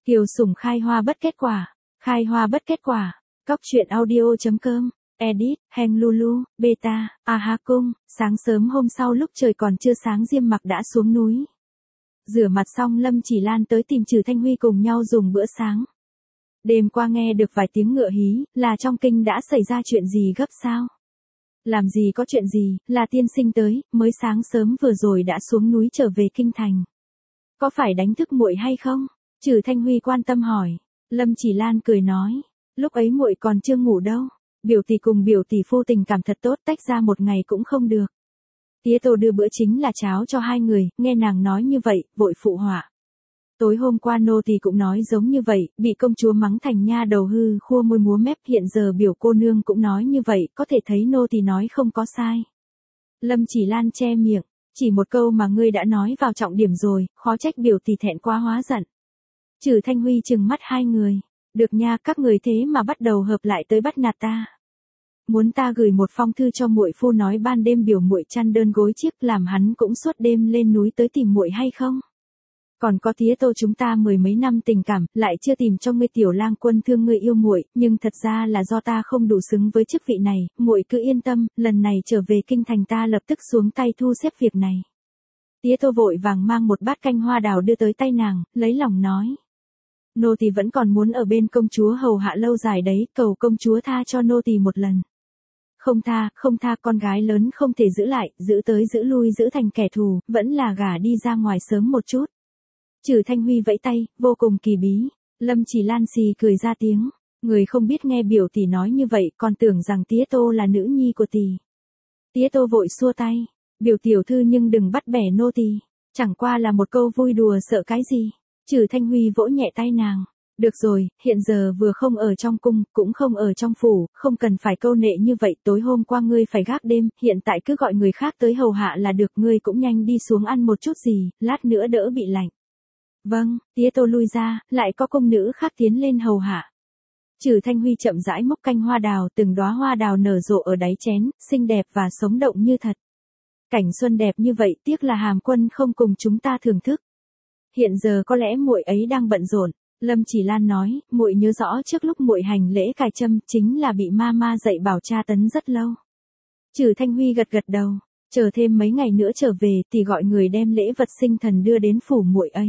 Kiều Sủng khai hoa bất kết quả. Khai hoa bất kết quả. Cóc truyện audio.com. Edit, Heng Lulu, Beta, Aha Cung. Sáng sớm hôm sau lúc trời còn chưa sáng Diêm Mặc đã xuống núi. Rửa mặt xong Lâm Chỉ Lan tới tìm Trử Thanh Huy cùng nhau dùng bữa sáng. Đêm qua nghe được vài tiếng ngựa hí, là trong kinh đã xảy ra chuyện gì gấp sao? Làm gì có chuyện gì, là tiên sinh tới, mới sáng sớm vừa rồi đã xuống núi trở về kinh thành. Có phải đánh thức muội hay không? Trử Thanh Huy quan tâm hỏi. Lâm Chỉ Lan cười nói, lúc ấy muội còn chưa ngủ đâu. Biểu tỷ cùng biểu tỷ phu tình cảm thật tốt, tách ra một ngày cũng không được. Tía Tô đưa bữa chính là cháo cho hai người, nghe nàng nói như vậy, vội phụ họa. Tối hôm qua nô tỳ cũng nói giống như vậy, bị công chúa mắng thành nha đầu hư khua môi múa mép, hiện giờ biểu cô nương cũng nói như vậy, có thể thấy nô tỳ nói không có sai. Lâm Chỉ Lan che miệng, chỉ một câu mà ngươi đã nói vào trọng điểm rồi, khó trách biểu tỷ thẹn quá hóa giận. Trử Thanh Huy trừng mắt hai người, được nha, các người thế mà bắt đầu hợp lại tới bắt nạt ta. Muốn ta gửi một phong thư cho muội phu nói ban đêm biểu muội chăn đơn gối chiếc làm hắn cũng suốt đêm lên núi tới tìm muội hay không? Còn có tía Tô chúng ta mười mấy năm tình cảm, lại chưa tìm cho ngươi tiểu lang quân thương ngươi yêu muội, nhưng thật ra là do ta không đủ xứng với chức vị này, muội cứ yên tâm, lần này trở về kinh thành ta lập tức xuống tay thu xếp việc này. Tía Tô vội vàng mang một bát canh hoa đào đưa tới tay nàng, lấy lòng nói. Nô tỳ vẫn còn muốn ở bên công chúa hầu hạ lâu dài đấy, cầu công chúa tha cho nô tỳ một lần. Không tha, con gái lớn không thể giữ lại, giữ tới giữ lui giữ thành kẻ thù, vẫn là gả đi ra ngoài sớm một chút. Trử Thanh Huy vẫy tay, vô cùng kỳ bí. Lâm Chỉ Lan xì cười ra tiếng, người không biết nghe biểu tỷ nói như vậy, còn tưởng rằng tía Tô là nữ nhi của tỷ. Tía Tô vội xua tay, biểu tiểu thư nhưng đừng bắt bẻ nô tỳ, chẳng qua là một câu vui đùa sợ cái gì. Trử Thanh Huy vỗ nhẹ tay nàng. Được rồi, hiện giờ vừa không ở trong cung, cũng không ở trong phủ, không cần phải câu nệ như vậy, tối hôm qua ngươi phải gác đêm, hiện tại cứ gọi người khác tới hầu hạ là được, ngươi cũng nhanh đi xuống ăn một chút gì, lát nữa đỡ bị lạnh. Vâng, tía Tô lui ra, lại có công nữ khác tiến lên hầu hạ. Trử Thanh Huy chậm rãi múc canh hoa đào, từng đóa hoa đào nở rộ ở đáy chén, xinh đẹp và sống động như thật. Cảnh xuân đẹp như vậy, tiếc là Hàm Quân không cùng chúng ta thưởng thức. Hiện giờ có lẽ muội ấy đang bận rộn. Lâm Chỉ Lan nói, muội nhớ rõ trước lúc muội hành lễ cài trâm, chính là bị ma dạy bảo tra tấn rất lâu. Trử Thanh Huy gật gật đầu, chờ thêm mấy ngày nữa trở về thì gọi người đem lễ vật sinh thần đưa đến phủ muội ấy.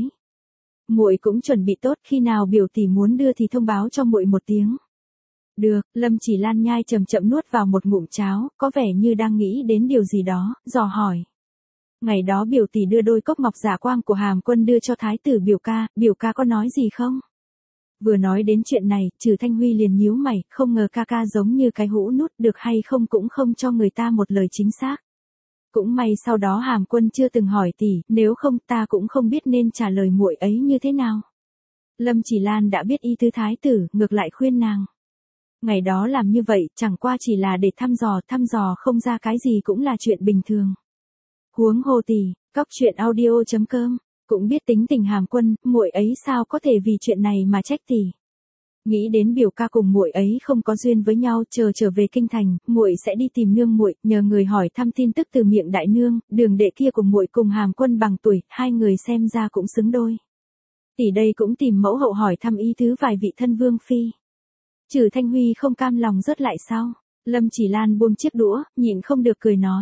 Muội cũng chuẩn bị tốt, khi nào biểu tỷ muốn đưa thì thông báo cho muội một tiếng. Được, Lâm Chỉ Lan nhai chậm chậm nuốt vào một ngụm cháo, có vẻ như đang nghĩ đến điều gì đó, dò hỏi. Ngày đó biểu tỷ đưa đôi cốc ngọc giả quang của Hàm Quân đưa cho thái tử biểu ca có nói gì không? Vừa nói đến chuyện này, Trử Thanh Huy liền nhíu mày, không ngờ ca giống như cái hũ nút, được hay không cũng không cho người ta một lời chính xác. Cũng may sau đó Hàm Quân chưa từng hỏi tỷ, nếu không ta cũng không biết nên trả lời muội ấy như thế nào. Lâm Chỉ Lan đã biết ý tứ thái tử, ngược lại khuyên nàng. Ngày đó làm như vậy, chẳng qua chỉ là để thăm dò không ra cái gì cũng là chuyện bình thường. Huống hồ tỷ, Cóc truyện audio.com, cũng biết tính tình Hàm Quân, muội ấy sao có thể vì chuyện này mà trách tỷ. Nghĩ đến biểu ca cùng muội ấy không có duyên với nhau, trở về kinh thành, muội sẽ đi tìm nương muội, nhờ người hỏi thăm tin tức từ miệng đại nương, đường đệ kia của muội cùng Hàm Quân bằng tuổi, hai người xem ra cũng xứng đôi. Tỷ đây cũng tìm mẫu hậu hỏi thăm ý tứ vài vị thân vương phi. Trử Thanh Huy không cam lòng rớt lại sau. Lâm Chỉ Lan buông chiếc đũa, nhịn không được cười nói.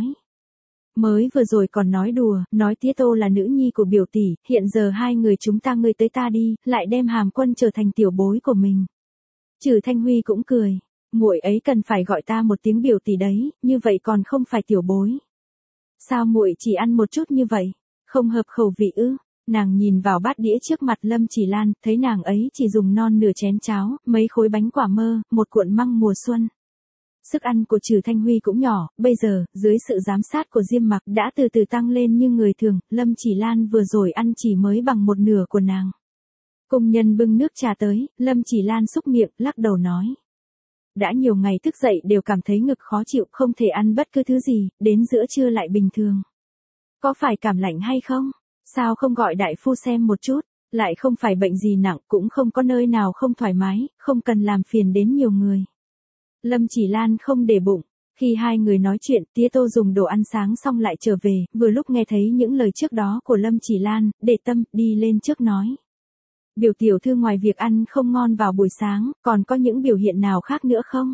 Mới vừa rồi còn nói đùa, nói tía Tô là nữ nhi của biểu tỷ, hiện giờ hai người chúng ta ngươi tới ta đi, lại đem Hàm Quân trở thành tiểu bối của mình. Trử Thanh Huy cũng cười, muội ấy cần phải gọi ta một tiếng biểu tỷ đấy, như vậy còn không phải tiểu bối. Sao muội chỉ ăn một chút như vậy, không hợp khẩu vị ư? Nàng nhìn vào bát đĩa trước mặt Lâm Chỉ Lan, thấy nàng ấy chỉ dùng non nửa chén cháo, mấy khối bánh quả mơ, một cuộn măng mùa xuân. Sức ăn của Trử Thanh Huy cũng nhỏ, bây giờ, dưới sự giám sát của Diêm Mặc đã từ từ tăng lên như người thường, Lâm Chỉ Lan vừa rồi ăn chỉ mới bằng một nửa của nàng. Công nhân bưng nước trà tới, Lâm Chỉ Lan xúc miệng, lắc đầu nói. Đã nhiều ngày thức dậy đều cảm thấy ngực khó chịu, không thể ăn bất cứ thứ gì, đến giữa trưa lại bình thường. Có phải cảm lạnh hay không? Sao không gọi đại phu xem một chút, lại không phải bệnh gì nặng, cũng không có nơi nào không thoải mái, không cần làm phiền đến nhiều người. Lâm Chỉ Lan không để bụng. Khi hai người nói chuyện, tía Tô dùng đồ ăn sáng xong lại trở về, vừa lúc nghe thấy những lời trước đó của Lâm Chỉ Lan, để tâm, đi lên trước nói. biểu tiểu thư ngoài việc ăn không ngon vào buổi sáng, còn có những biểu hiện nào khác nữa không?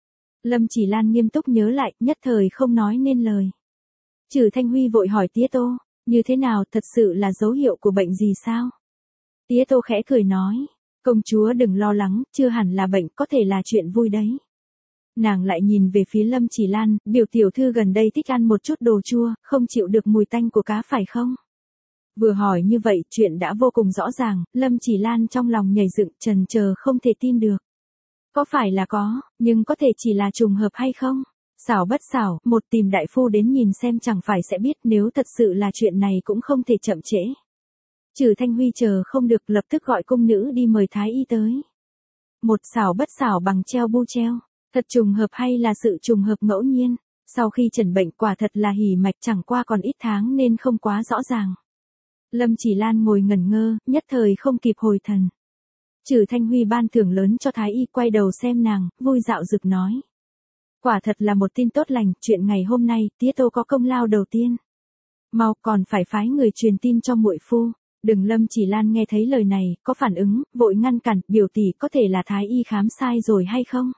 Lâm Chỉ Lan nghiêm túc nhớ lại, nhất thời không nói nên lời. Trử Thanh Huy vội hỏi Tía Tô, như thế nào, thật sự là dấu hiệu của bệnh gì sao? Tía Tô khẽ cười nói, công chúa đừng lo lắng, chưa hẳn là bệnh, có thể là chuyện vui đấy. Nàng lại nhìn về phía Lâm Chỉ Lan, biểu tiểu thư gần đây thích ăn một chút đồ chua, không chịu được mùi tanh của cá phải không? Vừa hỏi như vậy, chuyện đã vô cùng rõ ràng, Lâm Chỉ Lan trong lòng nhảy dựng, trần chờ không thể tin được. Có phải là có, nhưng có thể chỉ là trùng hợp hay không? Xảo bất xảo, một tìm đại phu đến nhìn xem chẳng phải sẽ biết, nếu thật sự là chuyện này cũng không thể chậm trễ. Trử Thanh Huy chờ không được, lập tức gọi cung nữ đi mời thái y tới. Một xảo bất xảo bằng treo bu treo, thật trùng hợp hay là sự trùng hợp ngẫu nhiên? Sau khi chẩn bệnh quả thật là hỉ mạch, chẳng qua còn ít tháng nên không quá rõ ràng. Lâm Chỉ Lan ngồi ngẩn ngơ, nhất thời không kịp hồi thần. Trử Thanh Huy ban thưởng lớn cho thái y, quay đầu xem nàng, vui dạo dực nói. Quả thật là một tin tốt lành, chuyện ngày hôm nay, Tía Tô có công lao đầu tiên. Mau, còn phải phái người truyền tin cho muội phu. Đừng. Lâm Chỉ Lan nghe thấy lời này, có phản ứng, vội ngăn cản, biểu tỷ có thể là thái y khám sai rồi hay không?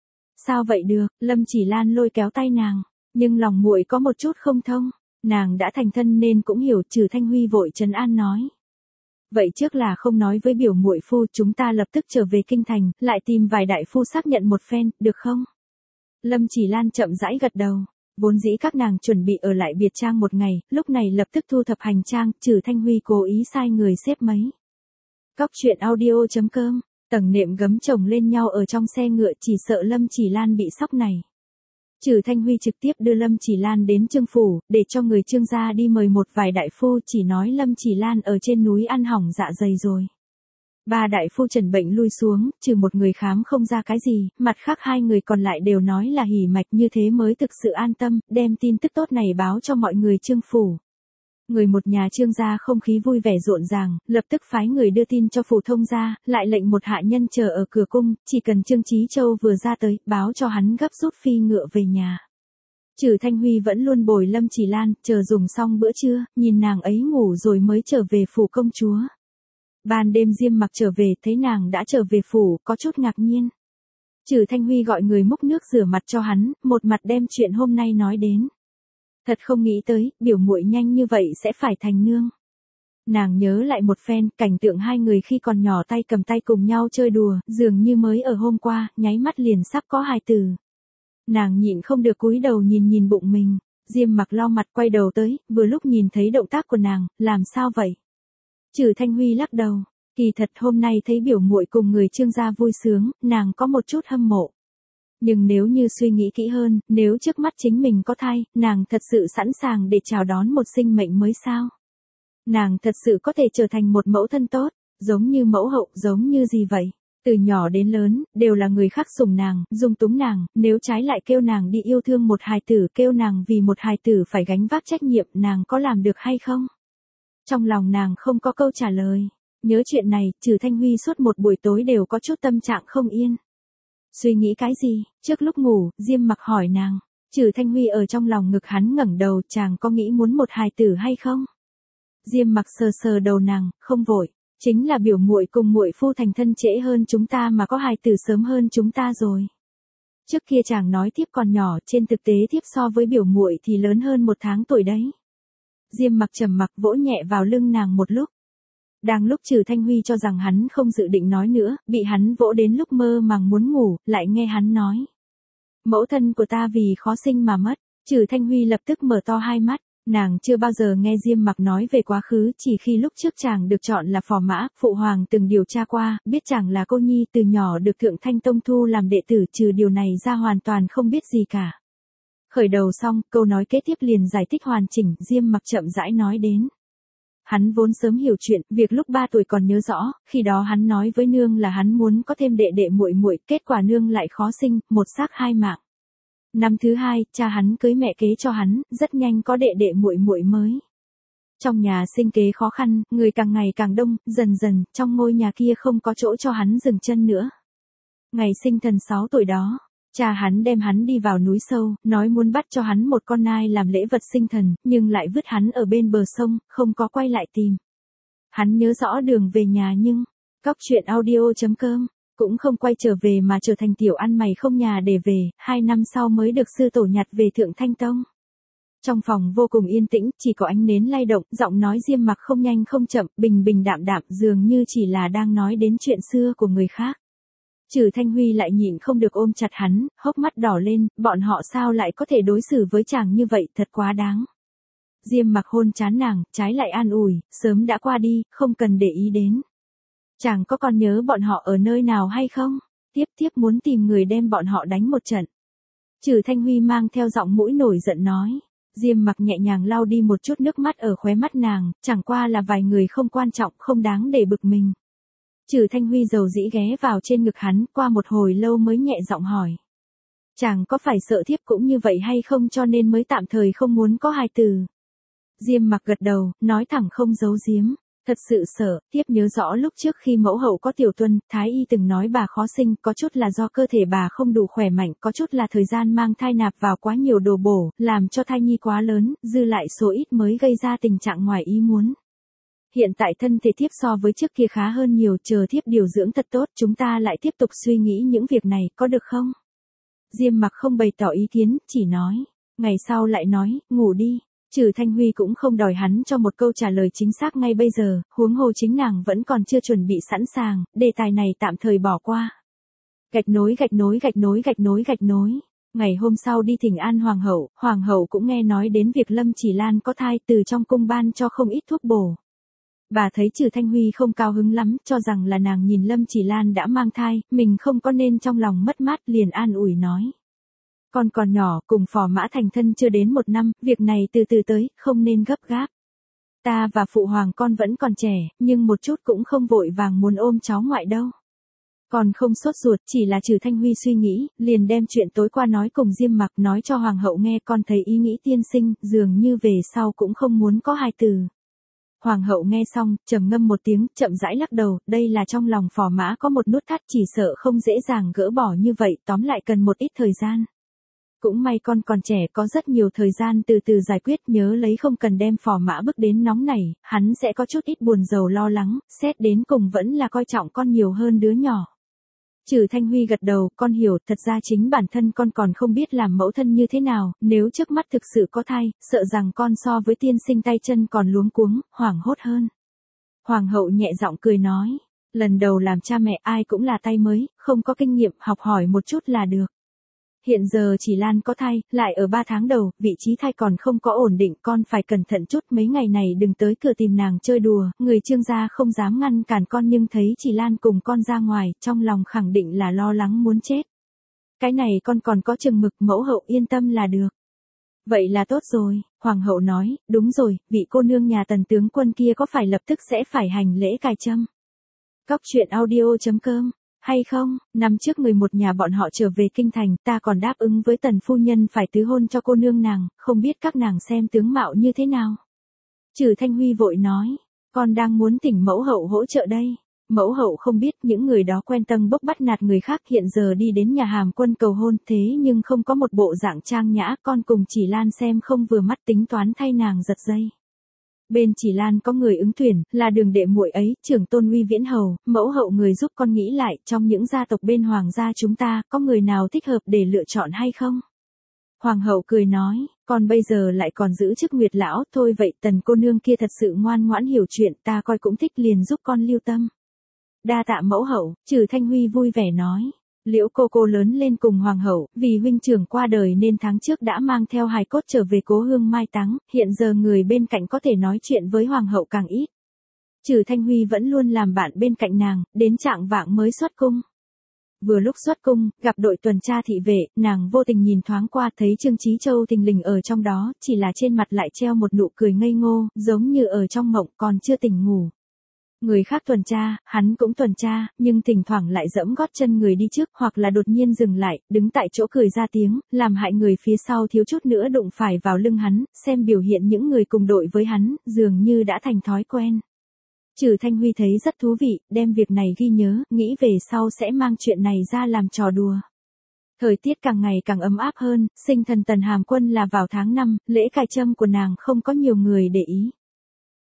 Sao vậy được? Lâm Chỉ Lan lôi kéo tay nàng, nhưng lòng muội có một chút không thông. Nàng đã thành thân nên cũng hiểu. Trử Thanh Huy vội trấn an nói. Vậy trước là không nói với biểu muội phu, chúng ta lập tức trở về kinh thành, lại tìm vài đại phu xác nhận một phen, được không? Lâm Chỉ Lan chậm rãi gật đầu. Vốn dĩ các nàng chuẩn bị ở lại biệt trang một ngày, lúc này lập tức thu thập hành trang. Trử Thanh Huy cố ý sai người xếp mấy. Cóc truyện audio.com, tầng nệm gấm chồng lên nhau ở trong xe ngựa, chỉ sợ Lâm Chỉ Lan bị sốc này. Trử Thanh Huy trực tiếp đưa Lâm Chỉ Lan đến Trương phủ, để cho người Trương gia đi mời một vài đại phu, chỉ nói Lâm Chỉ Lan ở trên núi ăn hỏng dạ dày rồi. Ba đại phu trần bệnh lui xuống, trừ một người khám không ra cái gì, mặt khác hai người còn lại đều nói là hỉ mạch, như thế mới thực sự an tâm, đem tin tức tốt này báo cho mọi người Trương phủ. Người một nhà Trương gia không khí vui vẻ rộn ràng, lập tức phái người đưa tin cho phủ thông gia, lại lệnh một hạ nhân chờ ở cửa cung, chỉ cần Trương Chí Châu vừa ra tới, báo cho hắn gấp rút phi ngựa về nhà. Trử Thanh Huy vẫn luôn bồi Lâm Chỉ Lan, chờ dùng xong bữa trưa, nhìn nàng ấy ngủ rồi mới trở về phủ công chúa. Ban đêm Diêm Mặc trở về, thấy nàng đã trở về phủ, có chút ngạc nhiên. Trử Thanh Huy gọi người múc nước rửa mặt cho hắn, một mặt đem chuyện hôm nay nói đến. Thật không nghĩ tới, biểu muội nhanh như vậy sẽ phải thành nương. Nàng nhớ lại một phen, cảnh tượng hai người khi còn nhỏ tay cầm tay cùng nhau chơi đùa, dường như mới ở hôm qua, nháy mắt liền sắp có hài tử. Nàng nhịn không được cúi đầu nhìn bụng mình. Diêm Mặc lau mặt quay đầu tới, vừa lúc nhìn thấy động tác của nàng, làm sao vậy? Trử Thanh Huy lắc đầu, kỳ thật hôm nay thấy biểu muội cùng người Trương gia vui sướng, nàng có một chút hâm mộ. Nhưng nếu như suy nghĩ kỹ hơn, nếu trước mắt chính mình có thai, nàng thật sự sẵn sàng để chào đón một sinh mệnh mới sao? Nàng thật sự có thể trở thành một mẫu thân tốt, giống như mẫu hậu, giống như gì vậy? Từ nhỏ đến lớn, đều là người khác sủng nàng, dung túng nàng, nếu trái lại kêu nàng đi yêu thương một hài tử, kêu nàng vì một hài tử phải gánh vác trách nhiệm, nàng có làm được hay không? Trong lòng nàng không có câu trả lời. Nhớ chuyện này, Trử Thanh Huy suốt một buổi tối đều có chút tâm trạng không yên. Suy nghĩ cái gì? Trước lúc ngủ, Diêm Mặc hỏi nàng. Trử Thanh Huy ở trong lòng ngực hắn ngẩng đầu, chàng có nghĩ muốn một hài tử hay không? Diêm Mặc sờ sờ đầu nàng, không vội. Chính là biểu muội cùng muội phu thành thân trễ hơn chúng ta mà có hài tử sớm hơn chúng ta rồi. Trước kia chàng nói tiếp còn nhỏ, trên thực tế tiếp so với biểu muội thì lớn hơn 1 tháng tuổi đấy. Diêm Mặc trầm mặc vỗ nhẹ vào lưng nàng một lúc. Đang lúc Trử Thanh Huy cho rằng hắn không dự định nói nữa, bị hắn vỗ đến lúc mơ màng muốn ngủ, lại nghe hắn nói. Mẫu thân của ta vì khó sinh mà mất. Trử Thanh Huy lập tức mở to hai mắt, nàng chưa bao giờ nghe Diêm Mặc nói về quá khứ, chỉ khi lúc trước chàng được chọn là phò mã, phụ hoàng từng điều tra qua, biết chàng là cô nhi từ nhỏ được Thượng Thanh Tông thu làm đệ tử, trừ điều này ra hoàn toàn không biết gì cả. Khởi đầu xong, câu nói kế tiếp liền giải thích hoàn chỉnh, Diêm Mặc chậm rãi nói đến. Hắn vốn sớm hiểu chuyện, việc lúc 3 tuổi còn nhớ rõ, khi đó hắn nói với nương là hắn muốn có thêm đệ đệ muội muội, kết quả nương lại khó sinh, một xác 2 mạng. Năm thứ 2, cha hắn cưới mẹ kế cho hắn, rất nhanh có đệ đệ muội muội mới. Trong nhà sinh kế khó khăn, người càng ngày càng đông, dần dần, trong ngôi nhà kia không có chỗ cho hắn dừng chân nữa. Ngày sinh thần 6 tuổi đó, cha hắn đem hắn đi vào núi sâu, nói muốn bắt cho hắn một con nai làm lễ vật sinh thần, nhưng lại vứt hắn ở bên bờ sông, không có quay lại tìm. Hắn nhớ rõ đường về nhà nhưng, Cóc truyện audio.com, cũng không quay trở về mà trở thành tiểu ăn mày không nhà để về, 2 năm sau mới được sư tổ nhặt về Thượng Thanh Tông. Trong phòng vô cùng yên tĩnh, chỉ có ánh nến lay động, giọng nói Diêm Mặc không nhanh không chậm, bình bình đạm đạm, dường như chỉ là đang nói đến chuyện xưa của người khác. Trừ Thanh Huy lại nhịn không được ôm chặt hắn, hốc mắt đỏ lên, bọn họ sao lại có thể đối xử với chàng như vậy, thật quá đáng. Diêm Mặc hôn trán nàng, trái lại an ủi, sớm đã qua đi, không cần để ý đến. Chàng có còn nhớ bọn họ ở nơi nào hay không? Tiếp muốn tìm người đem bọn họ đánh một trận. Trừ Thanh Huy mang theo giọng mũi nổi giận nói. Diêm Mặc nhẹ nhàng lau đi một chút nước mắt ở khóe mắt nàng, chẳng qua là vài người không quan trọng, không đáng để bực mình. Trừ Thanh Huy dầu dĩ ghé vào trên ngực hắn, qua một hồi lâu mới nhẹ giọng hỏi. Chàng có phải sợ thiếp cũng như vậy hay không cho nên mới tạm thời không muốn có hài tử? Diêm Mặc gật đầu, nói thẳng không giấu giếm. Thật sự sợ, thiếp nhớ rõ lúc trước khi mẫu hậu có tiểu tuân, Thái y từng nói bà khó sinh, có chút là do cơ thể bà không đủ khỏe mạnh, có chút là thời gian mang thai nạp vào quá nhiều đồ bổ, làm cho thai nhi quá lớn, dư lại số ít mới gây ra tình trạng ngoài ý muốn. Hiện tại thân thể thiếp so với trước kia khá hơn nhiều, chờ thiếp điều dưỡng thật tốt, chúng ta lại tiếp tục suy nghĩ những việc này, có được không? Diêm Mặc không bày tỏ ý kiến, chỉ nói. Ngày sau lại nói, ngủ đi. Trừ Thanh Huy cũng không đòi hắn cho một câu trả lời chính xác ngay bây giờ, huống hồ chính nàng vẫn còn chưa chuẩn bị sẵn sàng, đề tài này tạm thời bỏ qua. Gạch nối. Ngày hôm sau đi thỉnh an hoàng hậu cũng nghe nói đến việc Lâm Chỉ Lan có thai, từ trong cung ban cho không ít thuốc bổ. Bà thấy Trừ Thanh Huy không cao hứng lắm, cho rằng là nàng nhìn Lâm Chỉ Lan đã mang thai, mình không có nên trong lòng mất mát, liền an ủi nói. Con còn nhỏ, cùng Phò Mã thành thân chưa đến 1 năm, việc này từ từ tới, không nên gấp gáp. Ta và phụ hoàng con vẫn còn trẻ, nhưng một chút cũng không vội vàng muốn ôm cháu ngoại đâu. Còn không sốt ruột, chỉ là Trừ Thanh Huy suy nghĩ, liền đem chuyện tối qua nói cùng Diêm Mặc, nói cho hoàng hậu nghe, con thấy ý nghĩ tiên sinh, dường như về sau cũng không muốn có hài tử. Hoàng hậu nghe xong, trầm ngâm một tiếng, chậm rãi lắc đầu, đây là trong lòng Phò Mã có một nút thắt, chỉ sợ không dễ dàng gỡ bỏ như vậy, tóm lại cần một ít thời gian. Cũng may con còn trẻ, có rất nhiều thời gian từ từ giải quyết, nhớ lấy không cần đem Phò Mã bức đến nóng nảy, hắn sẽ có chút ít buồn rầu lo lắng, xét đến cùng vẫn là coi trọng con nhiều hơn đứa nhỏ. Trừ Thanh Huy gật đầu, con hiểu, thật ra chính bản thân con còn không biết làm mẫu thân như thế nào, nếu trước mắt thực sự có thai, sợ rằng con so với tiên sinh tay chân còn luống cuống, hoảng hốt hơn. Hoàng hậu nhẹ giọng cười nói, lần đầu làm cha mẹ ai cũng là tay mới, không có kinh nghiệm, học hỏi một chút là được. Hiện giờ Chỉ Lan có thai, lại ở 3 tháng đầu, vị trí thai còn không có ổn định, con phải cẩn thận chút, mấy ngày này đừng tới cửa tìm nàng chơi đùa, người Trương gia không dám ngăn cản con nhưng thấy Chỉ Lan cùng con ra ngoài, trong lòng khẳng định là lo lắng muốn chết. Cái này con còn có chừng mực, mẫu hậu yên tâm là được. Vậy là tốt rồi, hoàng hậu nói, đúng rồi, vị cô nương nhà Tần tướng quân kia có phải lập tức sẽ phải hành lễ cài trâm? Cóc truyện audio.com. Hay không, năm trước người một nhà bọn họ trở về kinh thành, ta còn đáp ứng với Tần phu nhân phải tứ hôn cho cô nương nàng, không biết các nàng xem tướng mạo như thế nào. Trừ Thanh Huy vội nói, con đang muốn thỉnh mẫu hậu hỗ trợ đây. Mẫu hậu không biết những người đó quen tâng bốc bắt nạt người khác, hiện giờ đi đến nhà Hàm Quân cầu hôn, thế nhưng không có một bộ dạng trang nhã, con cùng Chỉ Lan xem không vừa mắt, tính toán thay nàng giật dây. Bên Chỉ Lan có người ứng tuyển, là Đường đệ muội ấy, trưởng tôn Uy Viễn hầu, mẫu hậu người giúp con nghĩ lại, trong những gia tộc bên hoàng gia chúng ta, có người nào thích hợp để lựa chọn hay không? Hoàng hậu cười nói, con bây giờ lại còn giữ chức Nguyệt lão, thôi vậy Tần cô nương kia thật sự ngoan ngoãn hiểu chuyện, ta coi cũng thích, liền giúp con lưu tâm. Đa tạ mẫu hậu, Trừ Thanh Huy vui vẻ nói. Liễu cô lớn lên cùng hoàng hậu, vì huynh trưởng qua đời nên tháng trước đã mang theo hài cốt trở về cố hương mai táng, hiện giờ người bên cạnh có thể nói chuyện với hoàng hậu càng ít. Trừ Thanh Huy vẫn luôn làm bạn bên cạnh nàng, đến trạng vạng mới xuất cung. Vừa lúc xuất cung, gặp đội tuần tra thị vệ, nàng vô tình nhìn thoáng qua, thấy Trương Chí Châu thình lình ở trong đó, chỉ là trên mặt lại treo một nụ cười ngây ngô, giống như ở trong mộng, còn chưa tỉnh ngủ. Người khác tuần tra, hắn cũng tuần tra, nhưng thỉnh thoảng lại giẫm gót chân người đi trước, hoặc là đột nhiên dừng lại, đứng tại chỗ cười ra tiếng, làm hại người phía sau thiếu chút nữa đụng phải vào lưng hắn, xem biểu hiện những người cùng đội với hắn, dường như đã thành thói quen. Trừ Thanh Huy thấy rất thú vị, đem việc này ghi nhớ, nghĩ về sau sẽ mang chuyện này ra làm trò đùa. Thời tiết càng ngày càng ấm áp hơn, sinh thần Tần Hàm Quân là vào tháng 5, lễ cài trâm của nàng không có nhiều người để ý.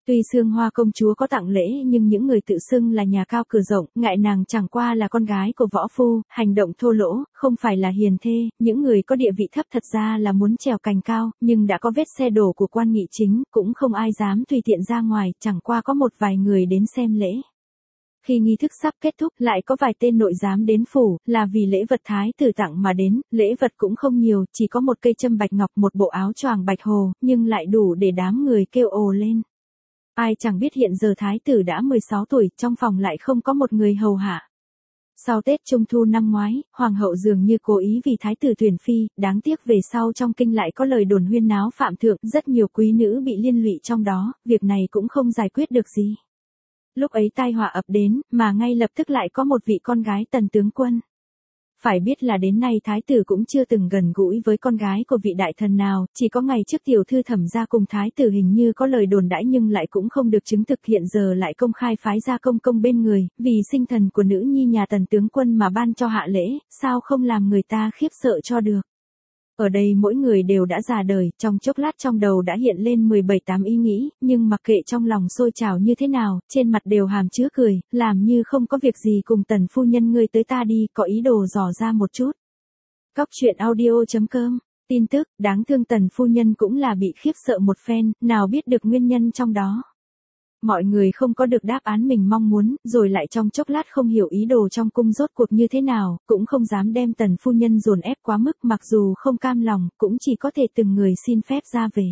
Tuy Sương Hoa công chúa có tặng lễ nhưng những người tự xưng là nhà cao cửa rộng, ngại nàng chẳng qua là con gái của võ phu, hành động thô lỗ, không phải là hiền thê, những người có địa vị thấp thật ra là muốn trèo cành cao, nhưng đã có vết xe đổ của quan nghị chính, cũng không ai dám tùy tiện ra ngoài, chẳng qua có một vài người đến xem lễ. Khi nghi thức sắp kết thúc lại có vài tên nội giám đến phủ, là vì lễ vật thái tử tặng mà đến, lễ vật cũng không nhiều, chỉ có một cây châm bạch ngọc, một bộ áo choàng bạch hồ, nhưng lại đủ để đám người kêu ồ lên. Ai chẳng biết hiện giờ thái tử đã 16 tuổi, trong phòng lại không có một người hầu hạ. Sau Tết Trung Thu năm ngoái, hoàng hậu dường như cố ý vì thái tử tuyển phi, đáng tiếc về sau trong kinh lại có lời đồn huyên náo phạm thượng, rất nhiều quý nữ bị liên lụy trong đó, việc này cũng không giải quyết được gì. Lúc ấy tai họa ập đến, mà ngay lập tức lại có một vị con gái tần tướng quân. Phải biết là đến nay thái tử cũng chưa từng gần gũi với con gái của vị đại thần nào, chỉ có ngày trước tiểu thư Thẩm gia cùng thái tử hình như có lời đồn đãi nhưng lại cũng không được chứng thực, hiện giờ lại công khai phái ra công công bên người, vì sinh thần của nữ nhi nhà tần tướng quân mà ban cho hạ lễ, sao không làm người ta khiếp sợ cho được. Ở đây mỗi người đều đã già đời, trong chốc lát trong đầu đã hiện lên 17-8 ý nghĩ, nhưng mặc kệ trong lòng sôi trào như thế nào, trên mặt đều hàm chứa cười, làm như không có việc gì, cùng tần phu nhân ngươi tới ta đi, có ý đồ dò ra một chút. Cóc truyện audio.com, tin tức, đáng thương tần phu nhân cũng là bị khiếp sợ một phen, nào biết được nguyên nhân trong đó. Mọi người không có được đáp án mình mong muốn, rồi lại trong chốc lát không hiểu ý đồ trong cung rốt cuộc như thế nào, cũng không dám đem tần phu nhân dồn ép quá mức, mặc dù không cam lòng, cũng chỉ có thể từng người xin phép ra về.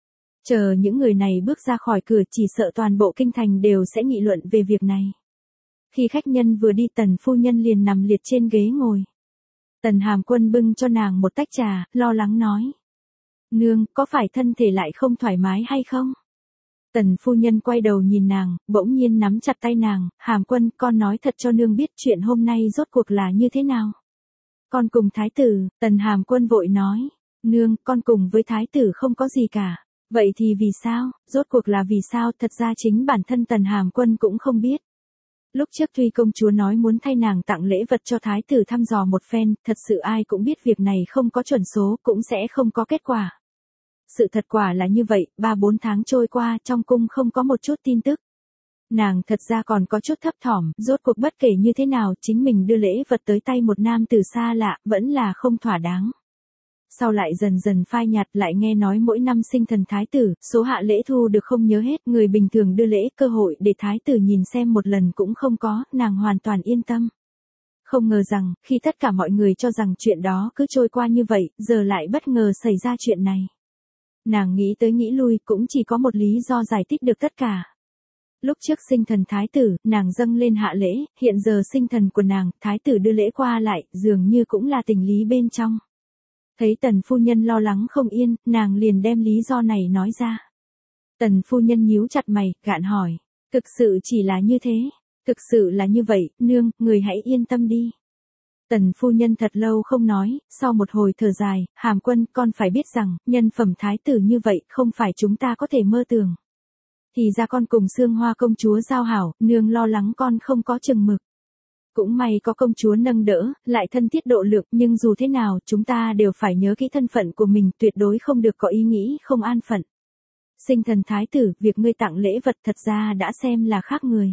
Chờ những người này bước ra khỏi cửa, chỉ sợ toàn bộ kinh thành đều sẽ nghị luận về việc này. Khi khách nhân vừa đi, tần phu nhân liền nằm liệt trên ghế ngồi. Tần Hàm Quân bưng cho nàng một tách trà, lo lắng nói: "Nương, có phải thân thể lại không thoải mái hay không?" Tần phu nhân quay đầu nhìn nàng, bỗng nhiên nắm chặt tay nàng: "Hàm Quân, con nói thật cho nương biết chuyện hôm nay rốt cuộc là như thế nào." "Con cùng thái tử." Tần Hàm Quân vội nói: "Nương, con cùng với thái tử không có gì cả." "Vậy thì vì sao, rốt cuộc là vì sao?" Thật ra chính bản thân Tần Hàm Quân cũng không biết. Lúc trước tuy công chúa nói muốn thay nàng tặng lễ vật cho thái tử thăm dò một phen, thật sự ai cũng biết việc này không có chuẩn số, cũng sẽ không có kết quả. Sự thật quả là như vậy, 3-4 tháng trôi qua, trong cung không có một chút tin tức. Nàng thật ra còn có chút thấp thỏm, rốt cuộc bất kể như thế nào, chính mình đưa lễ vật tới tay một nam tử xa lạ, vẫn là không thỏa đáng. Sau lại dần dần phai nhạt, lại nghe nói mỗi năm sinh thần thái tử, số hạ lễ thu được không nhớ hết, người bình thường đưa lễ, cơ hội để thái tử nhìn xem một lần cũng không có, nàng hoàn toàn yên tâm. Không ngờ rằng, khi tất cả mọi người cho rằng chuyện đó cứ trôi qua như vậy, giờ lại bất ngờ xảy ra chuyện này. Nàng nghĩ tới nghĩ lui, cũng chỉ có một lý do giải thích được tất cả. Lúc trước sinh thần thái tử, nàng dâng lên hạ lễ, hiện giờ sinh thần của nàng, thái tử đưa lễ qua lại, dường như cũng là tình lý bên trong. Thấy tần phu nhân lo lắng không yên, nàng liền đem lý do này nói ra. Tần phu nhân nhíu chặt mày, gạn hỏi: "Thực sự chỉ là như thế?" "Thực sự là như vậy, nương, người hãy yên tâm đi." Tần phu nhân thật lâu không nói, sau một hồi thở dài: "Hàm Quân, con phải biết rằng, nhân phẩm thái tử như vậy, không phải chúng ta có thể mơ tưởng. Thì ra con cùng Sương Hoa công chúa giao hảo, nương lo lắng con không có chừng mực. Cũng may có công chúa nâng đỡ, lại thân thiết độ lượng, nhưng dù thế nào, chúng ta đều phải nhớ kỹ thân phận của mình, tuyệt đối không được có ý nghĩ không an phận. Sinh thần thái tử, việc ngươi tặng lễ vật thật ra đã xem là khác người.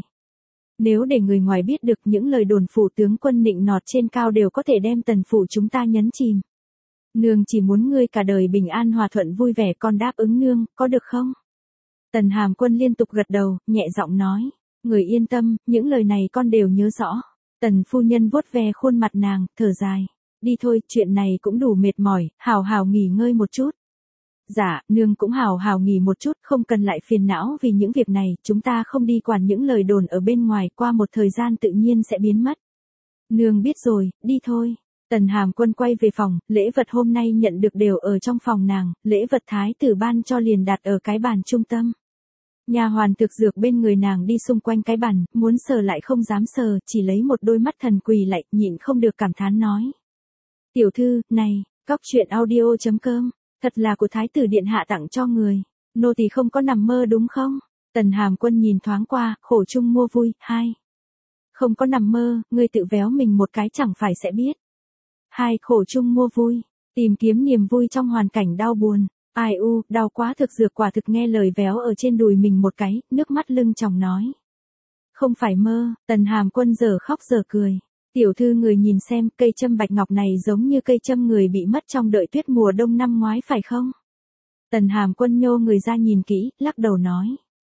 Nếu để người ngoài biết được những lời đồn phủ tướng quân nịnh nọt trên cao đều có thể đem tần phủ chúng ta nhấn chìm. Nương chỉ muốn ngươi cả đời bình an hòa thuận vui vẻ, con đáp ứng nương, có được không?" Tần Hàm Quân liên tục gật đầu, nhẹ giọng nói: "Người yên tâm, những lời này con đều nhớ rõ." Tần phu nhân vuốt ve khuôn mặt nàng, thở dài: "Đi thôi, chuyện này cũng đủ mệt mỏi, hào hào nghỉ ngơi một chút." "Dạ, nương cũng hào hào nghỉ một chút, không cần lại phiền não vì những việc này, chúng ta không đi quản những lời đồn ở bên ngoài, qua một thời gian tự nhiên sẽ biến mất." "Nương biết rồi, đi thôi." Tần Hàm Quân quay về phòng, lễ vật hôm nay nhận được đều ở trong phòng nàng, lễ vật thái tử ban cho liền đặt ở cái bàn trung tâm. Nhà hoàn thực dược bên người nàng đi xung quanh cái bàn, muốn sờ lại không dám sờ, chỉ lấy một đôi mắt thần quỳ lại, nhịn không được cảm thán nói: "Tiểu thư, này, cóc truyện audio.com, thật là của thái tử điện hạ tặng cho người. Nô tỳ không có nằm mơ đúng không?" Tần Hàm Quân nhìn thoáng qua, khổ chung mua vui: "Hai, không có nằm mơ, ngươi tự véo mình một cái chẳng phải sẽ biết." Hai, khổ chung mua vui, tìm kiếm niềm vui trong hoàn cảnh đau buồn. Ai u, đau quá, thực dược quả thực nghe lời véo ở trên đùi mình một cái, nước mắt lưng tròng nói. Không phải mơ, Tần Hàm Quân giờ khóc giờ cười. Tiểu thư người nhìn xem, cây châm bạch ngọc này giống như cây châm người bị mất trong đợi tuyết mùa đông năm ngoái phải không? Tần Hàm Quân nhô người ra nhìn kỹ, lắc đầu nói.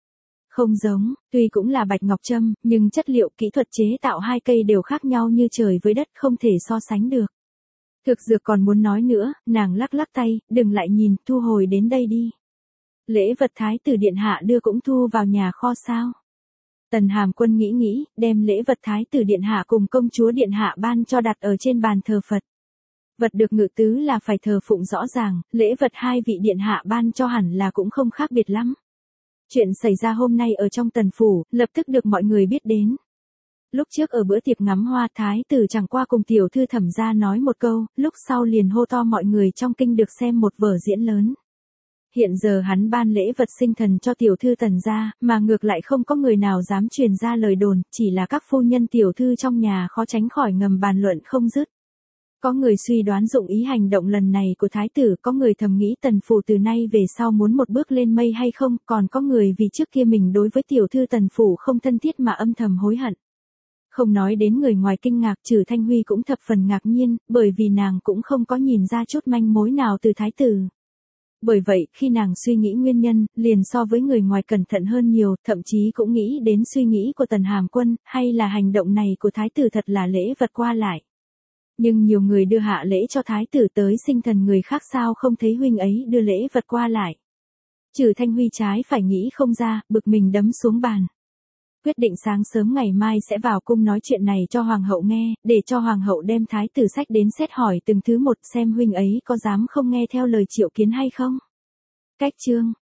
Không giống, tuy cũng là bạch ngọc châm, nhưng chất liệu kỹ thuật chế tạo hai cây đều khác nhau như trời với đất, không thể so sánh được. Thực dược còn muốn nói nữa, nàng lắc lắc tay, đừng lại nhìn, thu hồi đến đây đi. Lễ vật thái tử điện hạ đưa cũng thu vào nhà kho sao? Tần Hàm Quân nghĩ nghĩ, đem lễ vật thái tử điện hạ cùng công chúa điện hạ ban cho đặt ở trên bàn thờ Phật. Vật được ngự tứ là phải thờ phụng rõ ràng, lễ vật hai vị điện hạ ban cho hẳn là cũng không khác biệt lắm. Chuyện xảy ra hôm nay ở trong Tần phủ, lập tức được mọi người biết đến. Lúc trước ở bữa tiệc ngắm hoa, thái tử chẳng qua cùng tiểu thư Thẩm gia nói một câu, lúc sau liền hô to mọi người trong kinh được xem một vở diễn lớn. Hiện giờ hắn ban lễ vật sinh thần cho tiểu thư Tần gia, mà ngược lại không có người nào dám truyền ra lời đồn, chỉ là các phu nhân tiểu thư trong nhà khó tránh khỏi ngầm bàn luận không dứt. Có người suy đoán dụng ý hành động lần này của thái tử, có người thầm nghĩ Tần phủ từ nay về sau muốn một bước lên mây hay không, còn có người vì trước kia mình đối với tiểu thư Tần phủ không thân thiết mà âm thầm hối hận. Không nói đến người ngoài kinh ngạc, Trử Thanh Huy cũng thập phần ngạc nhiên, bởi vì nàng cũng không có nhìn ra chút manh mối nào từ thái tử. Bởi vậy, khi nàng suy nghĩ nguyên nhân, liền so với người ngoài cẩn thận hơn nhiều, thậm chí cũng nghĩ đến suy nghĩ của Tần Hàm Quân, hay là hành động này của thái tử thật là lễ vật qua lại. Nhưng nhiều người đưa hạ lễ cho thái tử tới sinh thần, người khác sao không thấy huynh ấy đưa lễ vật qua lại. Trử Thanh Huy trái phải nghĩ không ra, bực mình đấm xuống bàn. Quyết định sáng sớm ngày mai sẽ vào cung nói chuyện này cho hoàng hậu nghe, để cho hoàng hậu đem thái tử sách đến xét hỏi từng thứ một xem huynh ấy có dám không nghe theo lời triệu kiến hay không. Cách chương